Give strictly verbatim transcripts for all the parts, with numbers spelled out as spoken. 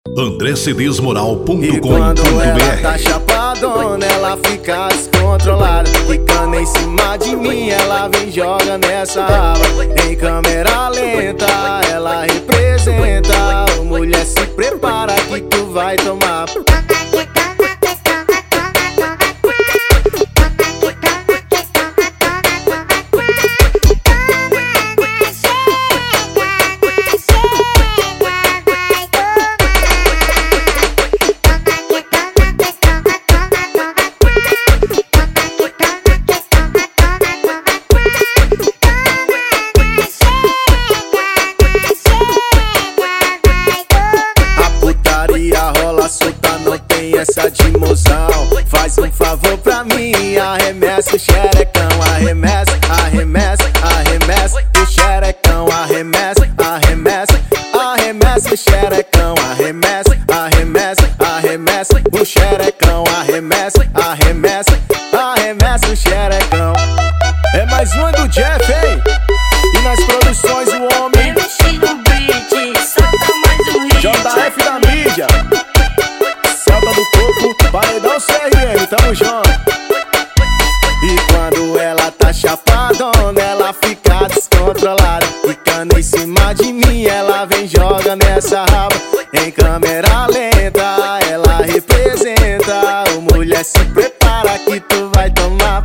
andré cedês moral ponto com E ponto quando ela br. tá chapadona, ela fica descontrolada. Ficando em cima de mim, ela vem joga nessa raba. Em câmera lenta, ela representa. Ô, mulher, se prepara que tu vai tomar. Solta, não tem essa de mozão. Faz um favor pra mim, arremessa o xerecão. Arremessa, arremessa, arremessa o xerecão. Arremessa, arremessa, arremessa o xerecão. Arremessa, arremessa, arremessa o xerecão. Arremessa, arremessa, arremessa o xerecão. É mais uma do Jeff, hein? E nas produções o homem J F da mídia, Celta do Coco, Paredão C R M, tamo junto. E quando ela tá chapadona, ela fica descontrolada. Ficando em cima de mim, ela vem joga nessa raba. Em câmera lenta, ela representa. Ô, mulher, se prepara que tu vai tomar.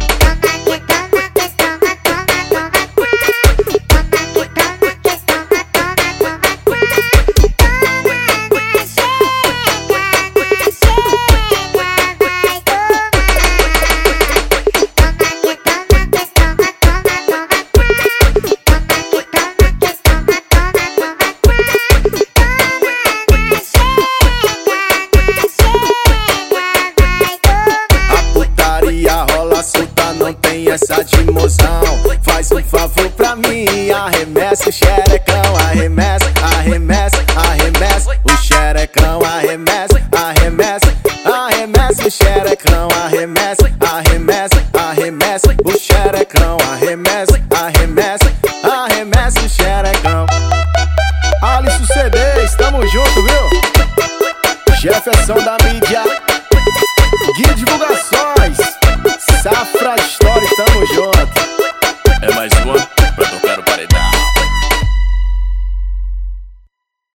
Solta, não tem essa de mozão. Faz um favor pra mim, arremessa o xerecão. Arremessa, arremessa, arremessa o xerecão. Arremessa, arremessa, arremessa o xerecão. Arremessa, arremessa, arremessa o xerecão. Arremessa, arremessa, arremessa o xerecão. Alisson Cedês, tamo junto, viu? Jefferson da